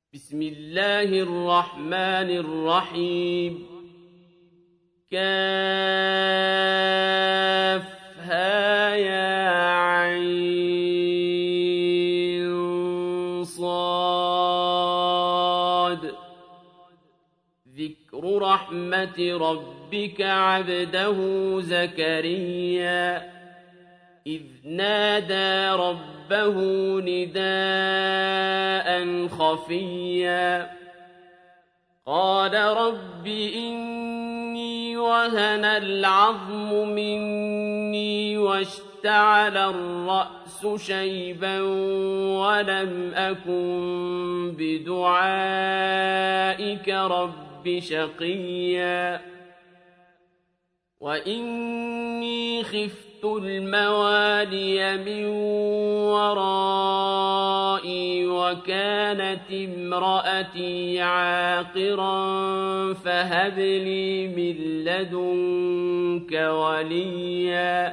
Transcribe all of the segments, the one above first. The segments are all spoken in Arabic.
بسم الله الرحمن الرحيم كافها يا عين صاد ذكر رحمة ربك عبده زكريا إذ نادى ربه نداء خفيا قال رب إني وهن العظم مني واشتعل الرأس شيبا ولم أكن بدعائك رب شقيا وإني خفت الموالي من ورائي وكانت امرأتي عاقرا فهب لي من لدنك وليا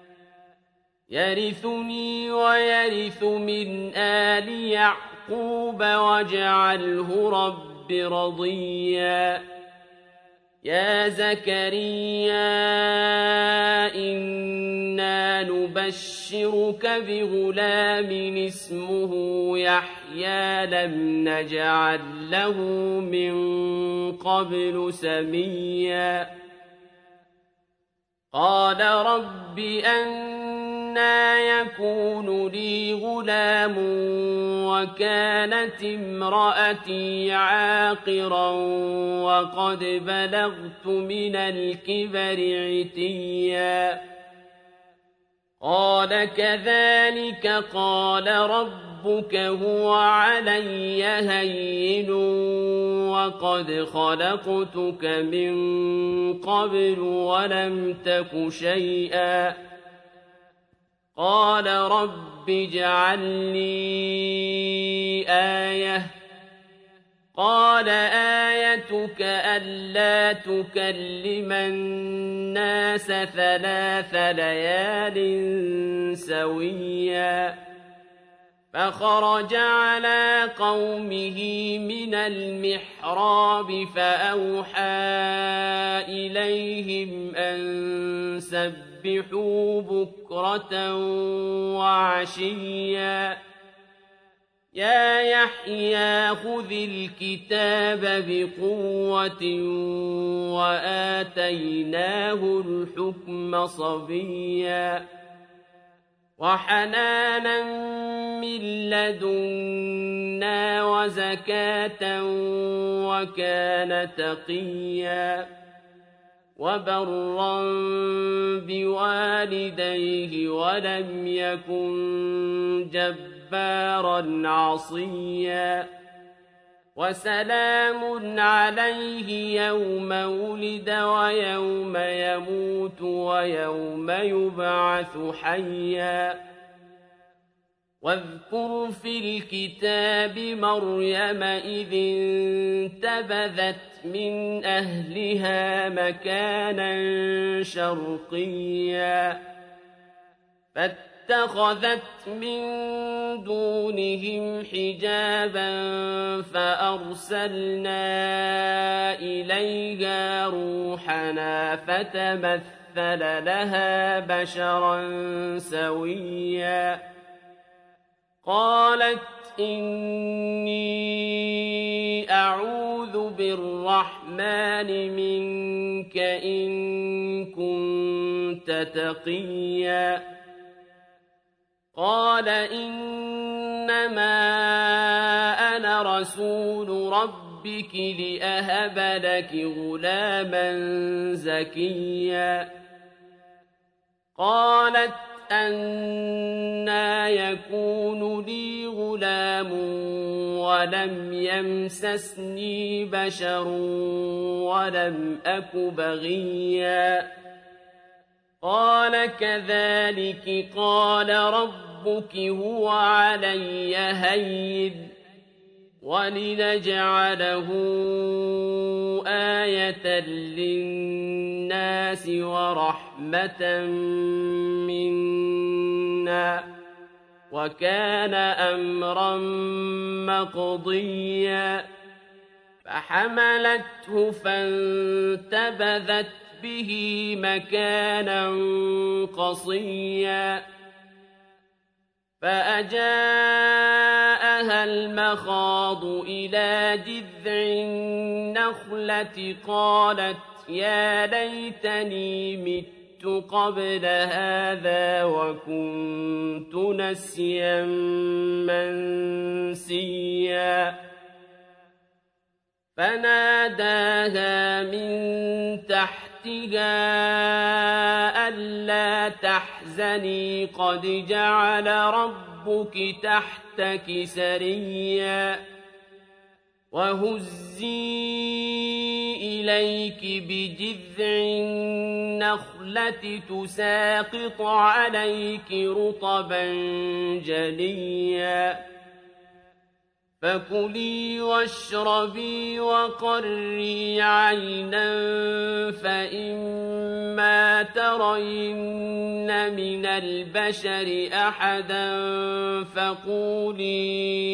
يرثني ويرث من آل يعقوب واجعله رب رضيا يا زكريا إنا نبشرك بغلام اسمه يحيى لم نجعل له من قبل سميا قال رب أنى يكون لي غلام وكانت امرأتي عاقرا وقد بلغت من الكبر عتيا قال كذلك قال ربك هو علي هين وقد خلقتك من قبل ولم تك شيئا قال رب اجعل لي آية قال آيتك ألا تكلم الناس 3 ليال سويا فخرج على قومه من المحراب فأوحى إليهم أن سبحوا بكرة وعشيا يا يحيى خذ الكتاب بقوة وآتيناه الحكم صبيا وحنانا من لدنا وزكاة وكان تقيا وبرا بوالديه ولم يكن جبارا عصيا وسلام عليه يوم ولد ويوم يموت ويوم يبعث حيا واذكر في الكتاب مريم إذ انتبذت من أهلها مكانا شرقيا فاتخذت من دونهم حجابا فأرسلنا إليها روحنا فتمثل لها بشرا سويا قالت إني أعوذ بالرحمن منك إن كنت تقيا قال إنما أنا رسول ربك لأهب لك غلاما زكيا قالت أنى يكون لي غلام ولم يمسسني بشر ولم أك بغيا قال كذلك قال ربك هو علي هين ولنجعله آية للناس ورحمة منا وكان أمرا مقضيا فحملته فانتبذت به مكانا قصيا فأجاءها المخاض إلى جذع النخلة قالت يا ليتني مت قبل هذا وكنت نسيا منسيا فناداها من تحتها ألا تحزني قد جعل ربك تحتك سريا وهزي إليك بجذع النخلة تساقط عليك رطبا جنيا فكلي واشربي وقري عينا فإما ترين من البشر أحدا فقولي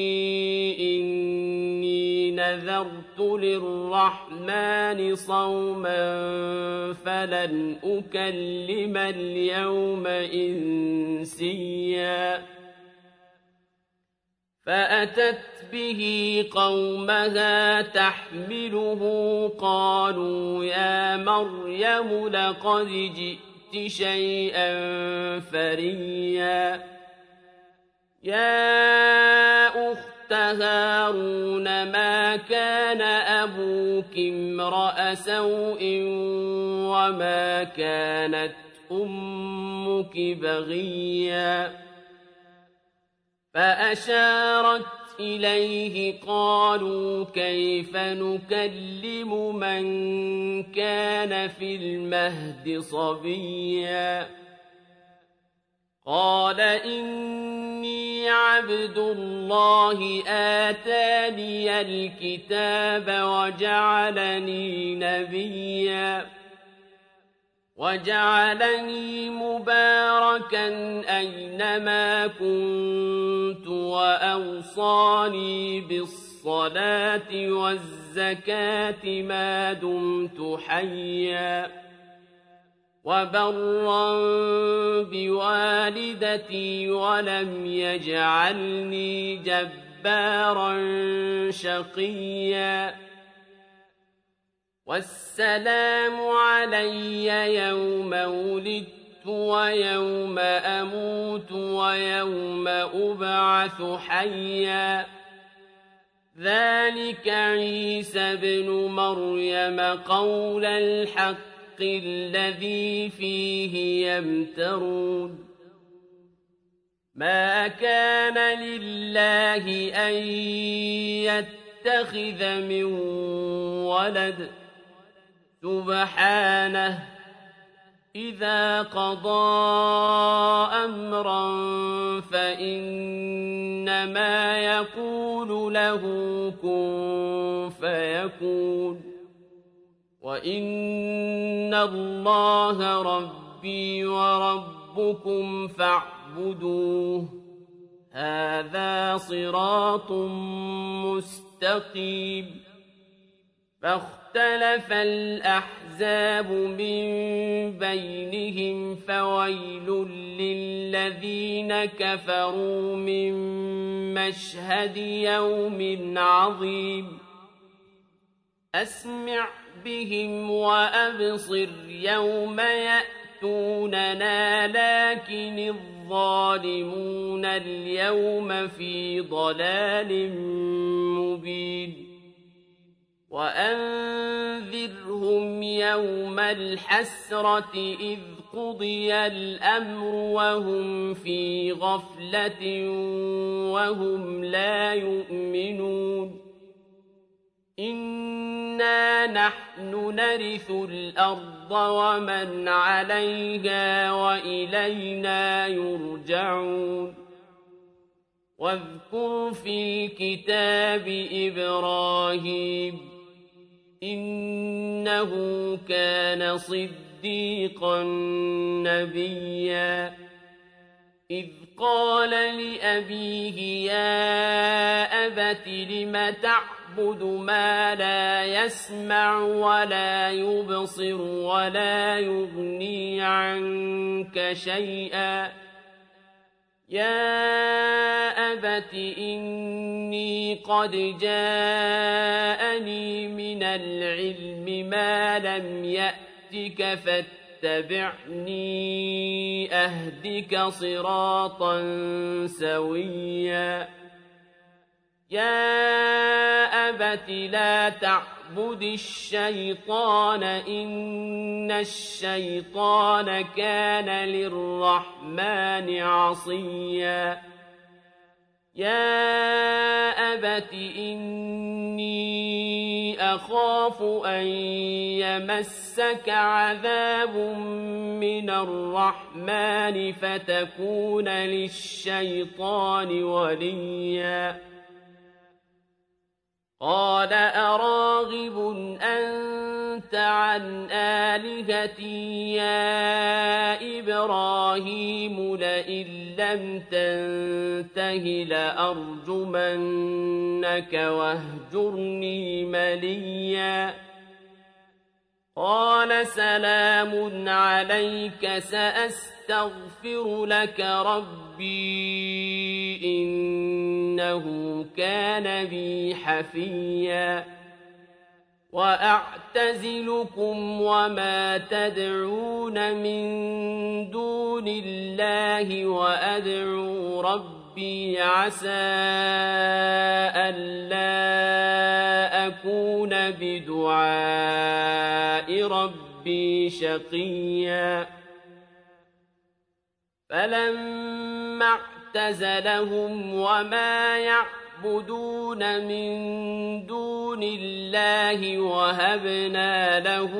إني نذرت للرحمن صوما فلن أكلم اليوم إنسيا فأتت به قومها تحمله قالوا يا مريم لقد جئت شيئا فريا يا أخت هارون ما كان أبوك امرأ سوء وما كانت أمك بغيا فأشارت إليه قالوا كيف نكلم من كان في المهد صبيا قال إني عبد الله آتاني الكتاب وجعلني نبيا وجعلني مباركا أينما كنت وأوصاني بالصلاة والزكاة ما دمت حيا وبرا بوالدتي ولم يجعلني جبارا شقيا والسلام علي يوم ولدت ويوم أموت ويوم أبعث حيا ذلك عيسى بن مريم قول الحق الذي فيه يمترون ما كان لله أن يتخذ من ولد سبحانه إذا قضى أمرا فإنما يقول له كن فيكون وإن الله ربي وربكم فاعبدوه هذا صراط مستقيم فاختلف الأحزاب من بينهم فويل للذين كفروا من مشهد يوم عظيم أسمع بهم وأبصر يوم يأتوننا لكن الظالمون اليوم في ضلال مبين وأنذرهم يوم الحسرة إذ قضي الأمر وهم في غفلة وهم لا يؤمنون إنا نحن نرث الأرض ومن عليها وإلينا يرجعون واذكر في الكتاب إبراهيم إنه كان صديقا نبيا إذ قال لأبيه يا أبت لم تعبد ما لا يسمع ولا يبصر ولا يغني عنك شيئا يا أبت إني قد جاءني من العلم ما لم يأتك فاتبعني أهدك صراطا سويا يا أبت لا تعبد الشيطان إن الشيطان كان للرحمن عصيا يا أبت إني أخاف أن يمسك عذاب من الرحمن فتكون للشيطان وليا قال أراغب أنت عن آلهتي يا إبراهيم لئن لم تنته لأرجمنك واهجرني مليا قال سلام عليك سأستغفر لك ربي إنه كان بي حفيا وأعتزلكم وما تدعون من دون الله وأدعو ربي عسى ألا أكون بدعاء ربي شقيا فلما اعتزلهم وما يعبدون من دون الله وهبنا له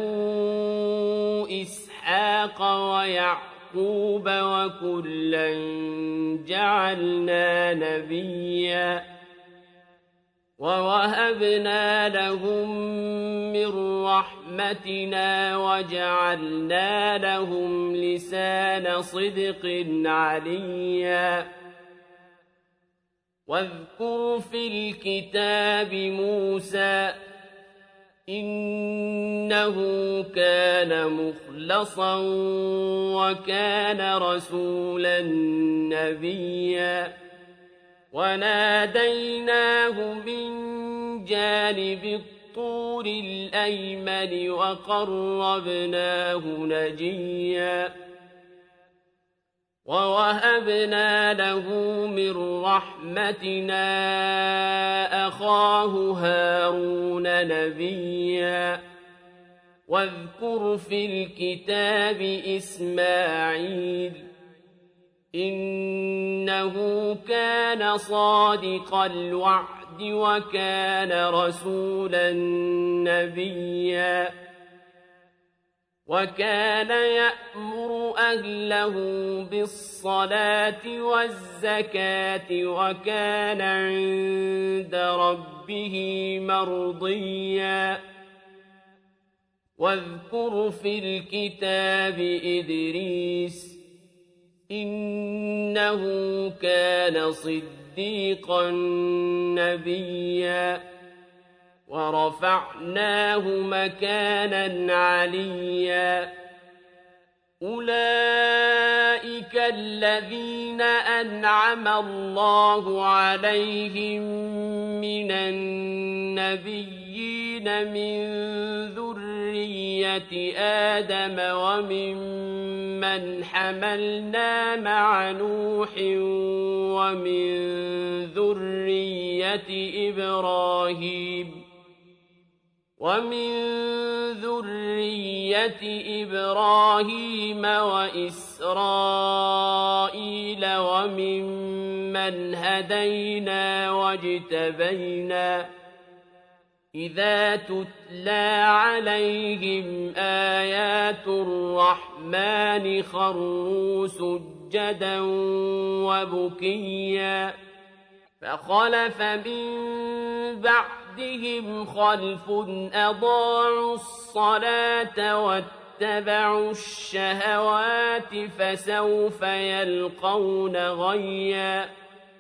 إسحاق ويعقوب وكلا جعلنا نبيا ووهبنا لهم من رحمتنا وجعلنا لهم لسان صدق عليا واذكر في الكتاب موسى إنه كان مخلصا وكان رسولا نبيا وناديناه من جانب الطور الأيمن وقربناه نجيا ووهبنا له من رحمتنا أخاه هارون نبيا واذكر في الكتاب إسماعيل إنه كان صادق الوعد وكان رسولا نبيا وكان يأمر أهله بالصلاة والزكاة وكان عند ربه مرضيا واذكر في الكتاب إدريس إنه كان صديقا نبيا ورفعناه مكانا عليا أولئك الذين أنعم الله عليهم من النبيين من ذرية آدم وممن حملنا مع نوح ومن ذرية إبراهيم وإسرائيل وممن هدينا واجتبينا إذا تتلى عليهم آيات الرحمن خروا سجدا وبكيا فخلف من بعدهم خلف أضاعوا الصلاة واتبعوا الشهوات فسوف يلقون غيا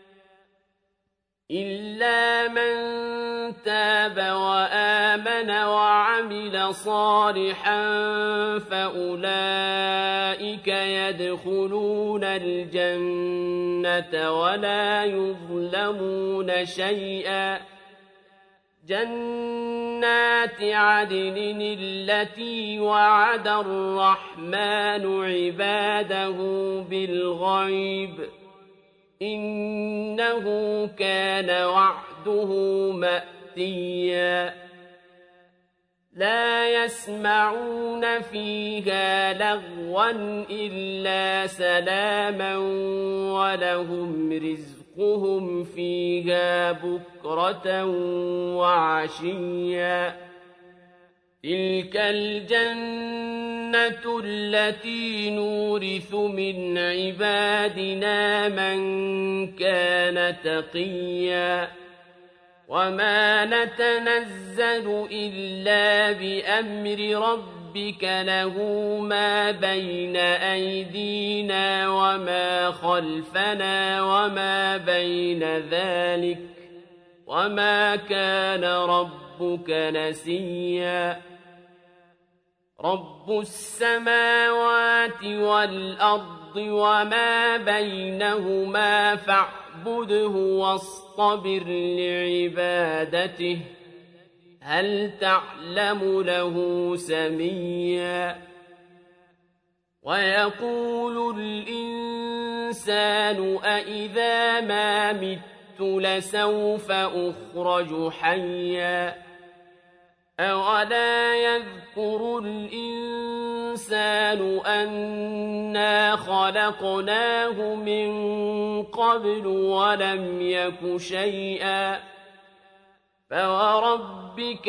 إلا من تاب وآمن وعمل صالحا فأولئك يدخلون الجنة ولا يظلمون شيئا جنات عدن التي وعد الرحمن عباده بالغيب إنه كان وعده مأتيا لا يسمعون فيها لغوا إلا سلاما ولهم رزقهم فيها بكرة وعشيا تلك الجنة التي نورث من عبادنا من كان تقيا وما نتنزل إلا بأمر ربك له ما بين أيدينا وما خلفنا وما بين ذلك وما كان ربك نسيا رب السماوات والأرض وما بينهما فاعبده واصطبر لعبادته هل تعلم له سميا ويقول الإنسان أإذا ما مت لسوف أخرج حيا أولا يذكر الإنسان أنا خلقناه من قبل ولم يك شيئا فوربك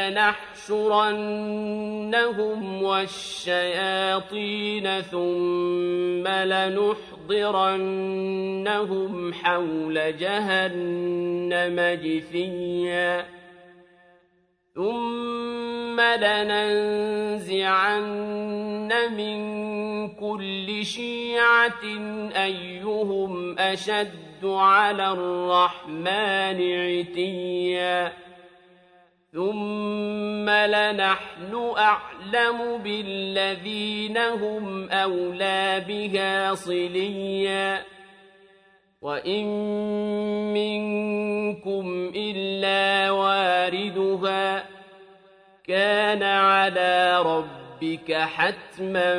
لنحشرنهم والشياطين ثم لنحضرنهم حول جهنم جثيا ثم لننزعن من كل شيعة أيهم أشد على الرحمن عتيا ثم لنحن أعلم بالذين هم أولى بها صليا وإن منكم إلا واردها كان على ربك حتما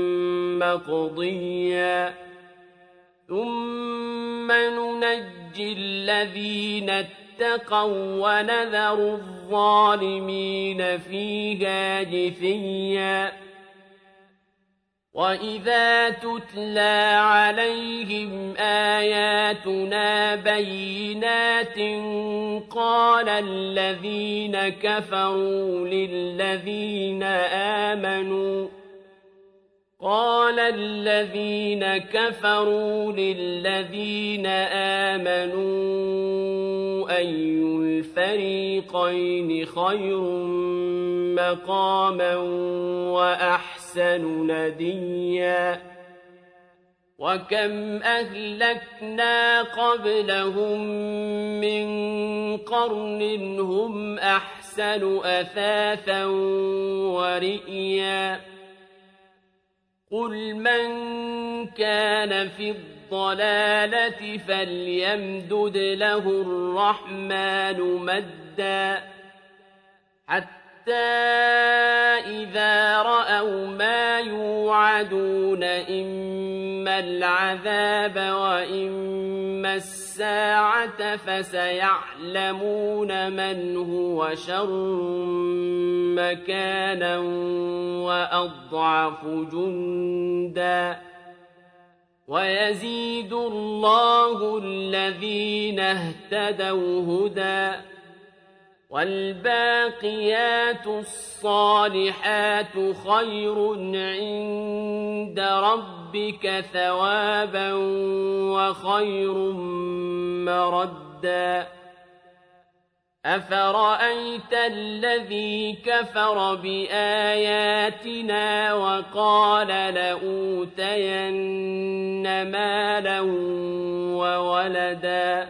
مقضيا ثم ننجي الذين اتقوا ونذر الظالمين فيها جثيا وإذا تتلى عليهم آياتنا بينات قال الذين كفروا للذين آمنوا أي الفريقين خير مقاما وأحسن نديا وكم أهلكنا قبلهم من قرن هم أحسن أثاثا ورئيا قل من كان في الضلالة فليمدد له الرحمن مدا حتى إذا رأوا ما يوعدون إما العذاب وإما الساعة فسيعلمون من هو شر مكانا وأضعف جندا ويزيد الله الذين اهتدوا هدى والباقيات الصالحات خير عند ربك ثوابا وخير مردا أفرأيت الذي كفر بآياتنا وقال لأوتين مالا وولدا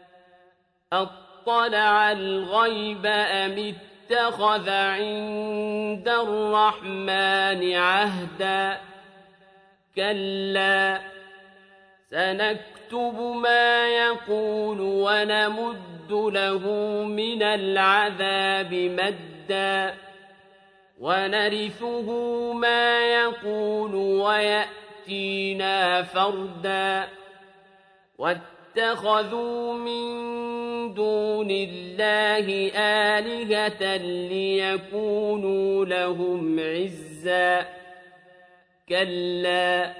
أطلع الغيب أم اتخذ عند الرحمن عهدا كلا سنكتب ما يقول ونمد له من العذاب مدا ونرثه ما يقول ويأتينا فردا واتخذوا من دون الله آلهة ليكونوا لهم عزا كلا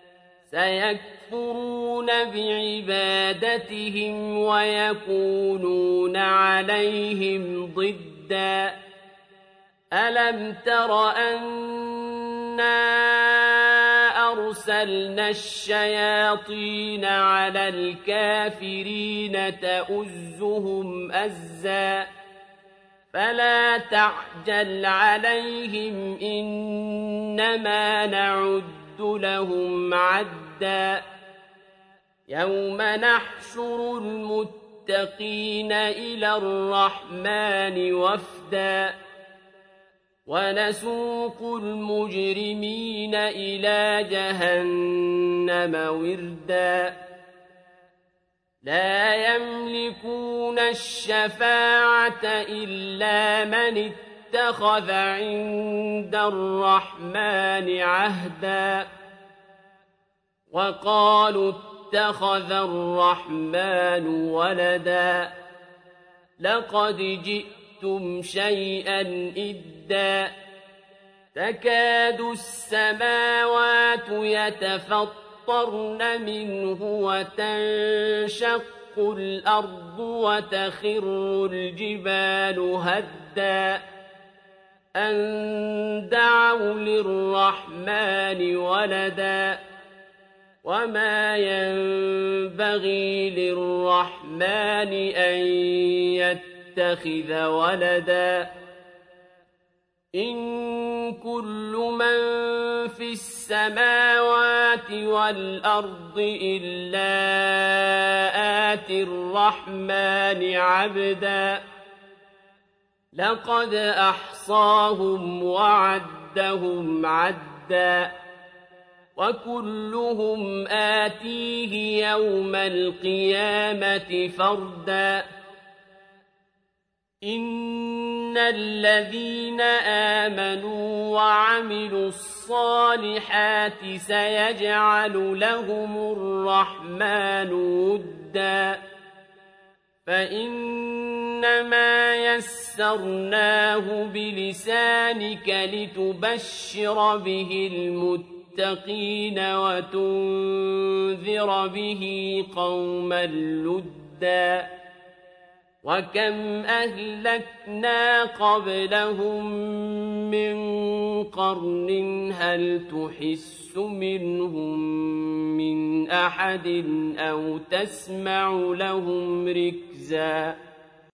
سيكفرون بعبادتهم ويكونون عليهم ضدا ألم تر أنا أرسلنا الشياطين على الكافرين تؤزهم أزا فلا تعجل عليهم إنما نعد لهم عدا يوم نحشر المتقين إلى الرحمن وفدا ونسوق المجرمين إلى جهنم وردا لا يملكون الشفاعة إلا من اتخذ عند الرحمن عهدا وقالوا اتخذ الرحمن ولدا لقد جئتم شيئا إدا تكاد السماوات يتفطرن منه وتنشق الأرض وتخر الجبال هدا أن دعوا للرحمن ولدا وما ينبغي للرحمن أن يتخذ ولدا إن كل من في السماوات والأرض إلا آتي الرحمن عبدا لقد أحصاهم وعدهم عدا وكلهم آتيه يوم القيامة فردا إن الذين آمنوا وعملوا الصالحات سيجعل لهم الرحمن ودا فإنما يسرناه بلسانك لتبشر به المتقين وتنذر به قوما لدا وكم أهلكنا قبلهم من قرن هل تحس منهم من أحد أو تسمع لهم ركزا